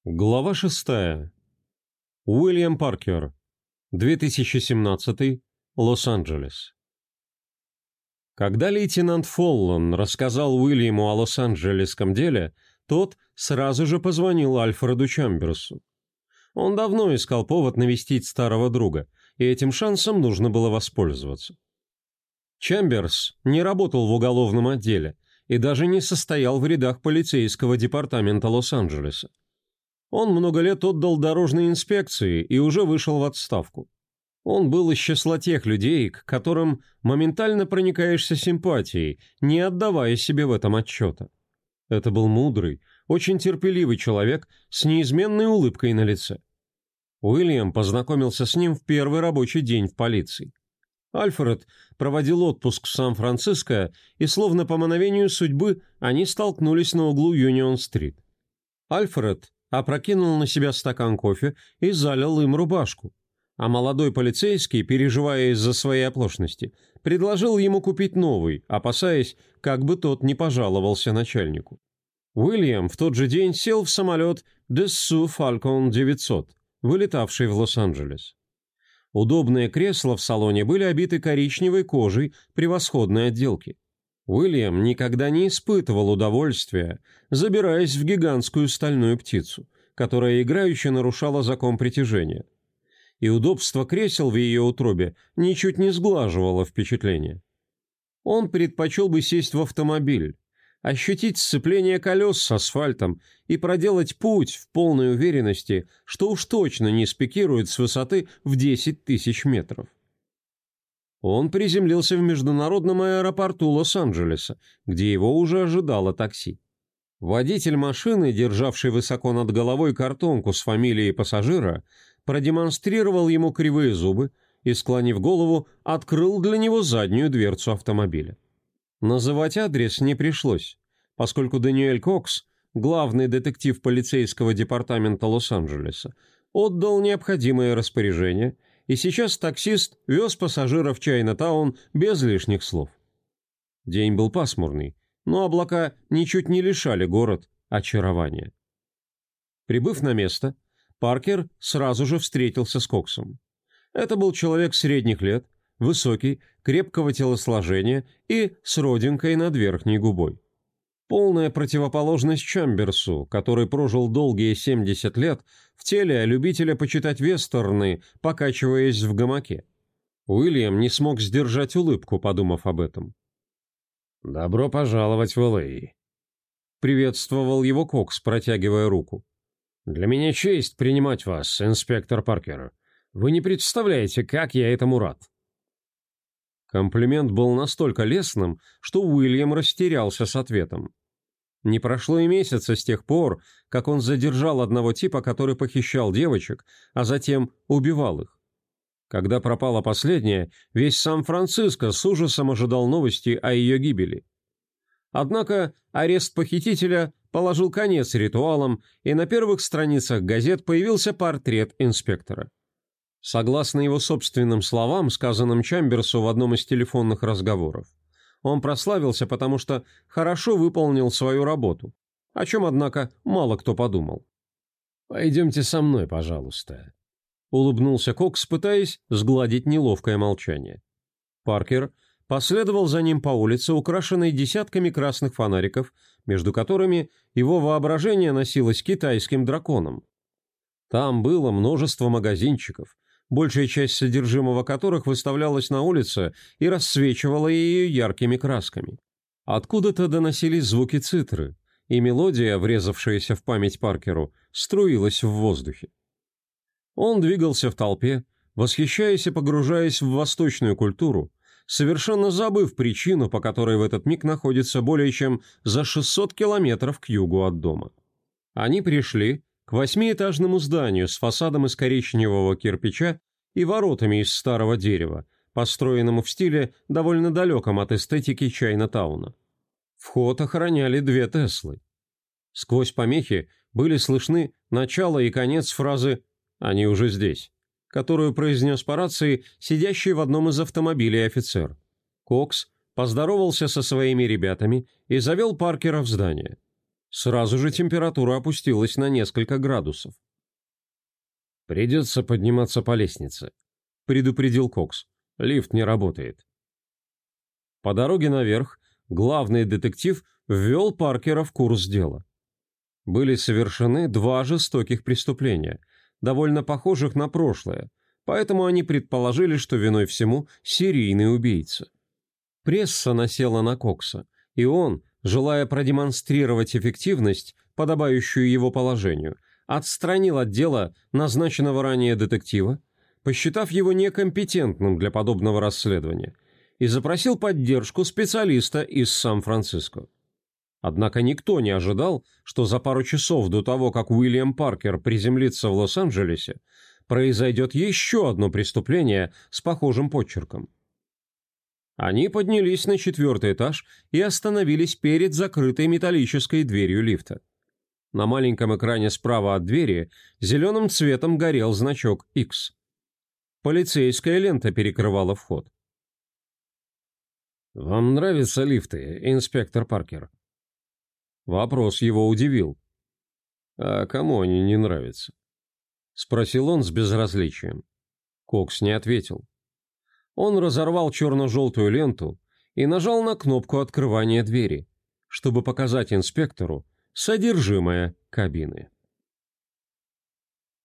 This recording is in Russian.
Глава 6. Уильям Паркер. 2017. Лос-Анджелес. Когда лейтенант Фоллон рассказал Уильяму о лос-анджелесском деле, тот сразу же позвонил Альфреду Чамберсу. Он давно искал повод навестить старого друга, и этим шансом нужно было воспользоваться. Чамберс не работал в уголовном отделе и даже не состоял в рядах полицейского департамента Лос-Анджелеса. Он много лет отдал дорожной инспекции и уже вышел в отставку. Он был из числа тех людей, к которым моментально проникаешься симпатией, не отдавая себе в этом отчета. Это был мудрый, очень терпеливый человек с неизменной улыбкой на лице. Уильям познакомился с ним в первый рабочий день в полиции. Альфред проводил отпуск в Сан-Франциско, и словно по мановению судьбы они столкнулись на углу Юнион-стрит. Альфред опрокинул на себя стакан кофе и залил им рубашку, а молодой полицейский, переживая из-за своей оплошности, предложил ему купить новый, опасаясь, как бы тот не пожаловался начальнику. Уильям в тот же день сел в самолет Dassault Falcon 900, вылетавший в Лос-Анджелес. Удобные кресла в салоне были обиты коричневой кожей превосходной отделки. Уильям никогда не испытывал удовольствия, забираясь в гигантскую стальную птицу, которая играюще нарушала закон притяжения. И удобство кресел в ее утробе ничуть не сглаживало впечатление. Он предпочел бы сесть в автомобиль, ощутить сцепление колес с асфальтом и проделать путь в полной уверенности, что уж точно не спикирует с высоты в 10 тысяч метров. Он приземлился в международном аэропорту Лос-Анджелеса, где его уже ожидало такси. Водитель машины, державший высоко над головой картонку с фамилией пассажира, продемонстрировал ему кривые зубы и, склонив голову, открыл для него заднюю дверцу автомобиля. Называть адрес не пришлось, поскольку Даниэль Кокс, главный детектив полицейского департамента Лос-Анджелеса, отдал необходимые распоряжения, и сейчас таксист вез пассажира в Чайна-таун без лишних слов. День был пасмурный, но облака ничуть не лишали город очарования. Прибыв на место, Паркер сразу же встретился с Коксом. Это был человек средних лет, высокий, крепкого телосложения и с родинкой над верхней губой. Полная противоположность Чамберсу, который прожил долгие 70 лет в теле любителя почитать вестерны, покачиваясь в гамаке. Уильям не смог сдержать улыбку, подумав об этом. «Добро пожаловать в Л.А.» Приветствовал его Кокс, протягивая руку. «Для меня честь принимать вас, инспектор Паркер. Вы не представляете, как я этому рад». Комплимент был настолько лестным, что Уильям растерялся с ответом. Не прошло и месяца с тех пор, как он задержал одного типа, который похищал девочек, а затем убивал их. Когда пропала последняя, весь Сан-Франциско с ужасом ожидал новости о ее гибели. Однако арест похитителя положил конец ритуалам, и на первых страницах газет появился портрет инспектора. Согласно его собственным словам, сказанным Чамберсу в одном из телефонных разговоров, он прославился, потому что хорошо выполнил свою работу, о чем, однако, мало кто подумал. «Пойдемте со мной, пожалуйста», — улыбнулся Кокс, пытаясь сгладить неловкое молчание. Паркер последовал за ним по улице, украшенной десятками красных фонариков, между которыми его воображение носилось китайским драконом. Там было множество магазинчиков, большая часть содержимого которых выставлялась на улице и рассвечивала ее яркими красками. Откуда-то доносились звуки цитры, и мелодия, врезавшаяся в память Паркеру, струилась в воздухе. Он двигался в толпе, восхищаясь и погружаясь в восточную культуру, совершенно забыв причину, по которой в этот миг находится более чем за 600 километров к югу от дома. Они пришли к 8-этажному зданию с фасадом из коричневого кирпича и воротами из старого дерева, построенному в стиле, довольно далеком от эстетики Чайна-тауна. Вход охраняли 2 Теслы. Сквозь помехи были слышны начало и конец фразы «Они уже здесь», которую произнес по рации сидящий в одном из автомобилей офицер. Кокс поздоровался со своими ребятами и завел Паркера в здание. Сразу же температура опустилась на несколько градусов. «Придется подниматься по лестнице», — предупредил Кокс. «Лифт не работает». По дороге наверх главный детектив ввел Паркера в курс дела. Были совершены два жестоких преступления, довольно похожих на прошлое, поэтому они предположили, что виной всему серийный убийца. Пресса насела на Кокса, и он, желая продемонстрировать эффективность, подобающую его положению, отстранил от дела назначенного ранее детектива, посчитав его некомпетентным для подобного расследования, и запросил поддержку специалиста из Сан-Франциско. Однако никто не ожидал, что за пару часов до того, как Уильям Паркер приземлится в Лос-Анджелесе, произойдет еще одно преступление с похожим почерком. Они поднялись на 4-й этаж и остановились перед закрытой металлической дверью лифта. На маленьком экране справа от двери зеленым цветом горел значок X. Полицейская лента перекрывала вход. «Вам нравятся лифты, инспектор Паркер?» Вопрос его удивил. «А кому они не нравятся?» Спросил он с безразличием. Кокс не ответил. Он разорвал черно-желтую ленту и нажал на кнопку открывания двери, чтобы показать инспектору содержимое кабины.